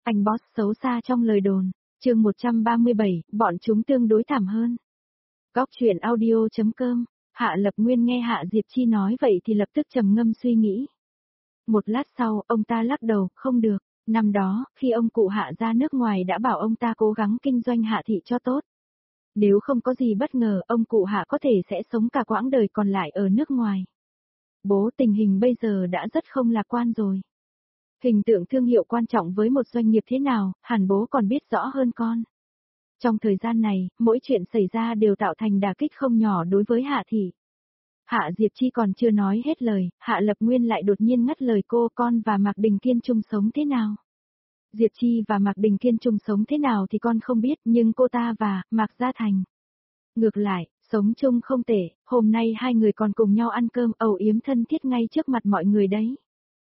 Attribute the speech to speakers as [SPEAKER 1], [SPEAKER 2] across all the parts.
[SPEAKER 1] Anh boss xấu xa trong lời đồn. Chương 137, bọn chúng tương đối thảm hơn. Góc truyện audio.com. Hạ Lập Nguyên nghe Hạ Diệp Chi nói vậy thì lập tức trầm ngâm suy nghĩ. Một lát sau, ông ta lắc đầu, không được. Năm đó, khi ông cụ Hạ ra nước ngoài đã bảo ông ta cố gắng kinh doanh Hạ thị cho tốt. Nếu không có gì bất ngờ, ông cụ Hạ có thể sẽ sống cả quãng đời còn lại ở nước ngoài. Bố, tình hình bây giờ đã rất không lạc quan rồi. Hình tượng thương hiệu quan trọng với một doanh nghiệp thế nào, hẳn bố còn biết rõ hơn con. Trong thời gian này, mỗi chuyện xảy ra đều tạo thành đả kích không nhỏ đối với Hạ thị. Hạ Diệp Chi còn chưa nói hết lời, Hạ Lập Nguyên lại đột nhiên ngắt lời cô, con và Mạc Đình Kiên chung sống thế nào? Diệp Chi và Mạc Đình Kiên chung sống thế nào thì con không biết, nhưng cô ta và Mạc Gia Thành. Ngược lại, sống chung không tệ, hôm nay hai người còn cùng nhau ăn cơm âu yếm thân thiết ngay trước mặt mọi người đấy.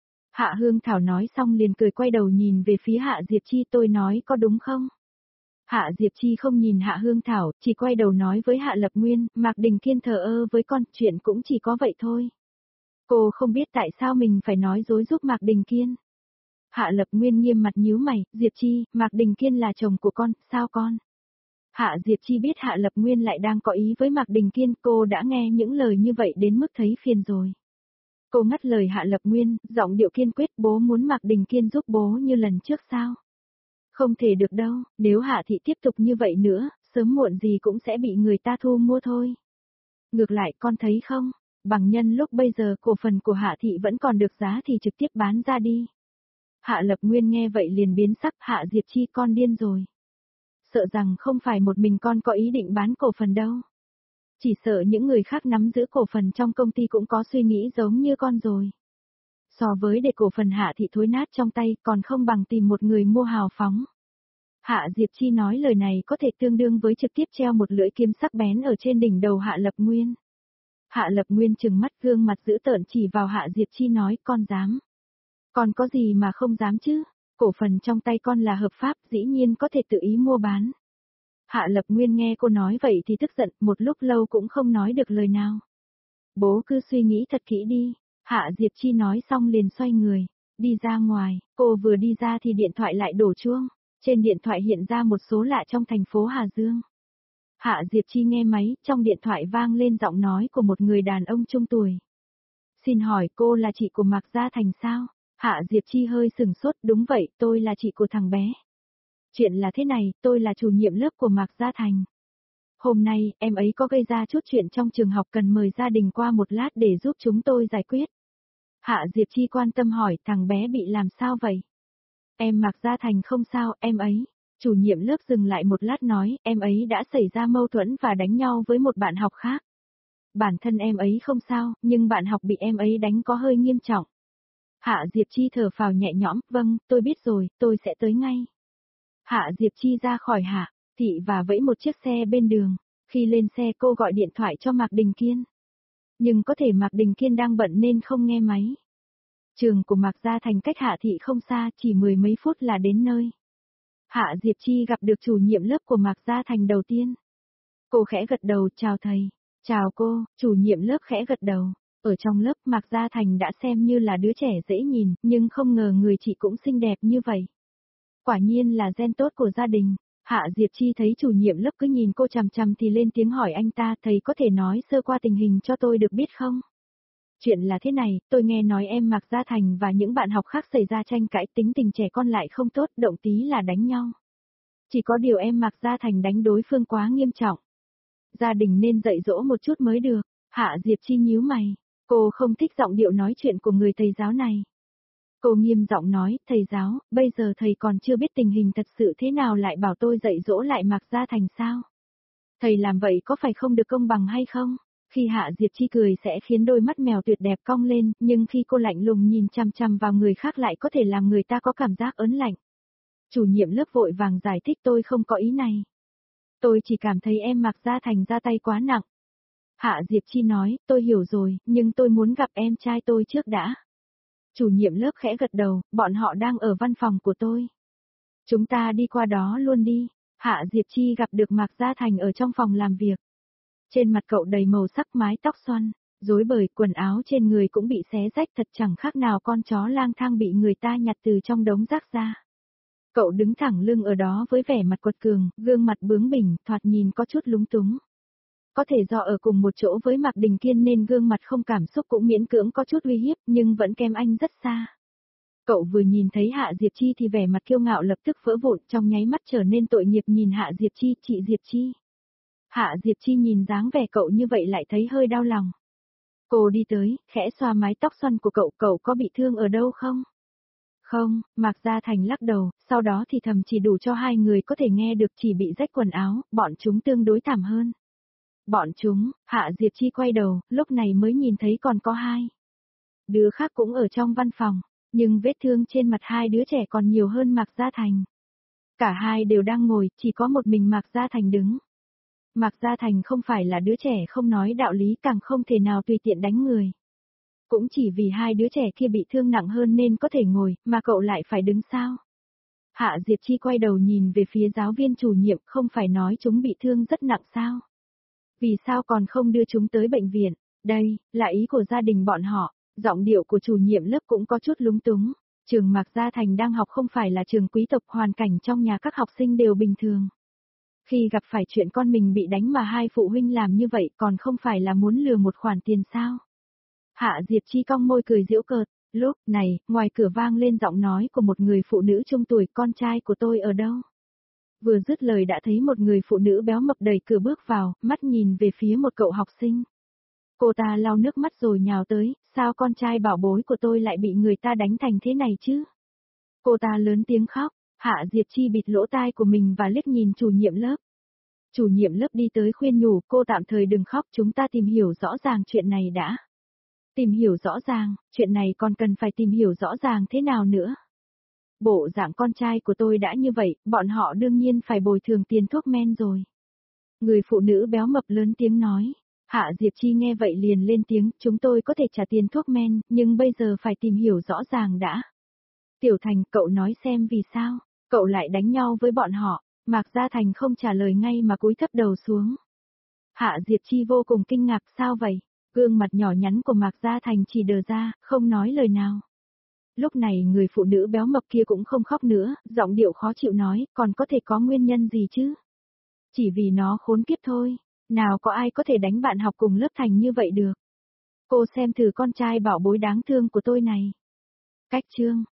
[SPEAKER 1] Hạ Hương Thảo nói xong liền cười quay đầu nhìn về phía Hạ Diệp Chi, tôi nói có đúng không? Hạ Diệp Chi không nhìn Hạ Hương Thảo, chỉ quay đầu nói với Hạ Lập Nguyên, Mạc Đình Kiên thờ ơ với con, chuyện cũng chỉ có vậy thôi. Cô không biết tại sao mình phải nói dối giúp Mạc Đình Kiên. Hạ Lập Nguyên nghiêm mặt nhíu mày, Diệp Chi, Mạc Đình Kiên là chồng của con, sao con? Hạ Diệp Chi biết Hạ Lập Nguyên lại đang có ý với Mạc Đình Kiên, cô đã nghe những lời như vậy đến mức thấy phiền rồi. Cô ngắt lời Hạ Lập Nguyên, giọng điệu kiên quyết, bố muốn Mạc Đình Kiên giúp bố như lần trước sao? Không thể được đâu, nếu Hạ thị tiếp tục như vậy nữa, sớm muộn gì cũng sẽ bị người ta thu mua thôi. Ngược lại con thấy không, bằng nhân lúc bây giờ cổ phần của Hạ thị vẫn còn được giá thì trực tiếp bán ra đi. Hạ Lập Nguyên nghe vậy liền biến sắc, Hạ Diệp Chi con điên rồi. Sợ rằng không phải một mình con có ý định bán cổ phần đâu. Chỉ sợ những người khác nắm giữ cổ phần trong công ty cũng có suy nghĩ giống như con rồi. So với để cổ phần Hạ thị thối nát trong tay còn không bằng tìm một người mua hào phóng. Hạ Diệp Chi nói lời này có thể tương đương với trực tiếp treo một lưỡi kiếm sắc bén ở trên đỉnh đầu Hạ Lập Nguyên. Hạ Lập Nguyên trừng mắt gương mặt dữ tợn chỉ vào Hạ Diệp Chi nói, con dám. Con có gì mà không dám chứ, cổ phần trong tay con là hợp pháp, dĩ nhiên có thể tự ý mua bán. Hạ Lập Nguyên nghe cô nói vậy thì tức giận, một lúc lâu cũng không nói được lời nào. Bố cứ suy nghĩ thật kỹ đi, Hạ Diệp Chi nói xong liền xoay người, đi ra ngoài, cô vừa đi ra thì điện thoại lại đổ chuông, trên điện thoại hiện ra một số lạ trong thành phố Hà Dương. Hạ Diệp Chi nghe máy, trong điện thoại vang lên giọng nói của một người đàn ông trung tuổi. Xin hỏi cô là chị của Mạc Gia Thành sao? Hạ Diệp Chi hơi sừng sốt, đúng vậy, tôi là chị của thằng bé. Chuyện là thế này, tôi là chủ nhiệm lớp của Mạc Gia Thành. Hôm nay, em ấy có gây ra chút chuyện trong trường học cần mời gia đình qua một lát để giúp chúng tôi giải quyết. Hạ Diệp Chi quan tâm hỏi, thằng bé bị làm sao vậy? Em Mạc Gia Thành không sao, em ấy. Chủ nhiệm lớp dừng lại một lát nói, em ấy đã xảy ra mâu thuẫn và đánh nhau với một bạn học khác. Bản thân em ấy không sao, nhưng bạn học bị em ấy đánh có hơi nghiêm trọng. Hạ Diệp Chi thở phào nhẹ nhõm, vâng, tôi biết rồi, tôi sẽ tới ngay. Hạ Diệp Chi ra khỏi Hạ thị và vẫy một chiếc xe bên đường, khi lên xe cô gọi điện thoại cho Mạc Đình Kiên. Nhưng có thể Mạc Đình Kiên đang bận nên không nghe máy. Trường của Mạc Gia Thành cách Hạ thị không xa, chỉ 10 mấy phút là đến nơi. Hạ Diệp Chi gặp được chủ nhiệm lớp của Mạc Gia Thành đầu tiên. Cô khẽ gật đầu, chào thầy. Chào cô, chủ nhiệm lớp khẽ gật đầu. Ở trong lớp Mạc Gia Thành đã xem như là đứa trẻ dễ nhìn, nhưng không ngờ người chị cũng xinh đẹp như vậy. Quả nhiên là gen tốt của gia đình. Hạ Diệp Chi thấy chủ nhiệm lớp cứ nhìn cô chằm chằm thì lên tiếng hỏi anh ta, thầy có thể nói sơ qua tình hình cho tôi được biết không? Chuyện là thế này, tôi nghe nói em Mạc Gia Thành và những bạn học khác xảy ra tranh cãi, tính tình trẻ con lại không tốt, động tí là đánh nhau. Chỉ có điều em Mạc Gia Thành đánh đối phương quá nghiêm trọng. Gia đình nên dạy dỗ một chút mới được. Hạ Diệp Chi nhíu mày, cô không thích giọng điệu nói chuyện của người thầy giáo này. Cô nghiêm giọng nói, thầy giáo, bây giờ thầy còn chưa biết tình hình thật sự thế nào lại bảo tôi dạy dỗ lại Mạc Gia Thành sao? Thầy làm vậy có phải không được công bằng hay không? Khi Hạ Diệp Chi cười sẽ khiến đôi mắt mèo tuyệt đẹp cong lên, nhưng khi cô lạnh lùng nhìn chằm chằm vào người khác lại có thể làm người ta có cảm giác ớn lạnh. Chủ nhiệm lớp vội vàng giải thích, tôi không có ý này. Tôi chỉ cảm thấy em Mạc Gia Thành ra tay quá nặng. Hạ Diệp Chi nói, tôi hiểu rồi, nhưng tôi muốn gặp em trai tôi trước đã. Chủ nhiệm lớp khẽ gật đầu, bọn họ đang ở văn phòng của tôi. Chúng ta đi qua đó luôn đi. Hạ Diệp Chi gặp được Mạc Gia Thành ở trong phòng làm việc. Trên mặt cậu đầy màu sắc, mái tóc xoăn, rối bời, quần áo trên người cũng bị xé rách, thật chẳng khác nào con chó lang thang bị người ta nhặt từ trong đống rác ra. Cậu đứng thẳng lưng ở đó với vẻ mặt quật cường, gương mặt bướng bỉnh, thoạt nhìn có chút lúng túng. Có thể do ở cùng một chỗ với Mạc Đình Kiên nên gương mặt không cảm xúc cũng miễn cưỡng có chút uy hiếp, nhưng vẫn kém anh rất xa. Cậu vừa nhìn thấy Hạ Diệp Chi thì vẻ mặt kiêu ngạo lập tức vỡ vụn, trong nháy mắt trở nên tội nghiệp nhìn Hạ Diệp Chi, chị Diệp Chi. Hạ Diệp Chi nhìn dáng vẻ cậu như vậy lại thấy hơi đau lòng. Cô đi tới, khẽ xoa mái tóc xoăn của cậu có bị thương ở đâu không? Không, Mạc Gia Thành lắc đầu, sau đó thì thầm chỉ đủ cho hai người có thể nghe được, chỉ bị rách quần áo, bọn chúng tương đối thảm hơn. Bọn chúng, Hạ Diệp Chi quay đầu, lúc này mới nhìn thấy còn có hai đứa khác cũng ở trong văn phòng, nhưng vết thương trên mặt hai đứa trẻ còn nhiều hơn Mạc Gia Thành. Cả hai đều đang ngồi, chỉ có một mình Mạc Gia Thành đứng. Mạc Gia Thành không phải là đứa trẻ không nói đạo lý, càng không thể nào tùy tiện đánh người. Cũng chỉ vì hai đứa trẻ kia bị thương nặng hơn nên có thể ngồi, mà cậu lại phải đứng sao? Hạ Diệp Chi quay đầu nhìn về phía giáo viên chủ nhiệm, không phải nói chúng bị thương rất nặng sao? Vì sao còn không đưa chúng tới bệnh viện? Đây, là ý của gia đình bọn họ. Giọng điệu của chủ nhiệm lớp cũng có chút lúng túng. Trường Mạc Gia Thành đang học không phải là trường quý tộc, hoàn cảnh trong nhà các học sinh đều bình thường. Khi gặp phải chuyện con mình bị đánh mà hai phụ huynh làm như vậy còn không phải là muốn lừa một khoản tiền sao? Hạ Diệp Chi cong môi cười giễu cợt. Lúc này, ngoài cửa vang lên giọng nói của một người phụ nữ trung tuổi, con trai của tôi ở đâu? Vừa dứt lời đã thấy một người phụ nữ béo mập đẩy cửa bước vào, mắt nhìn về phía một cậu học sinh. Cô ta lau nước mắt rồi nhào tới, sao con trai bảo bối của tôi lại bị người ta đánh thành thế này chứ? Cô ta lớn tiếng khóc, Hạ Diệp Chi bịt lỗ tai của mình và liếc nhìn chủ nhiệm lớp. Chủ nhiệm lớp đi tới khuyên nhủ, cô tạm thời đừng khóc, chúng ta tìm hiểu rõ ràng chuyện này đã. Tìm hiểu rõ ràng, chuyện này còn cần phải tìm hiểu rõ ràng thế nào nữa? Bộ dạng con trai của tôi đã như vậy, bọn họ đương nhiên phải bồi thường tiền thuốc men rồi. Người phụ nữ béo mập lớn tiếng nói. Hạ Diệp Chi nghe vậy liền lên tiếng, chúng tôi có thể trả tiền thuốc men, nhưng bây giờ phải tìm hiểu rõ ràng đã. Tiểu Thành, cậu nói xem vì sao, cậu lại đánh nhau với bọn họ. Mạc Gia Thành không trả lời ngay mà cúi thấp đầu xuống. Hạ Diệp Chi vô cùng kinh ngạc, sao vậy? Gương mặt nhỏ nhắn của Mạc Gia Thành chỉ đờ ra, không nói lời nào. Lúc này người phụ nữ béo mập kia cũng không khóc nữa, giọng điệu khó chịu nói, còn có thể có nguyên nhân gì chứ? Chỉ vì nó khốn kiếp thôi, nào có ai có thể đánh bạn học cùng lớp thành như vậy được. Cô xem thử con trai bảo bối đáng thương của tôi này. Cách chương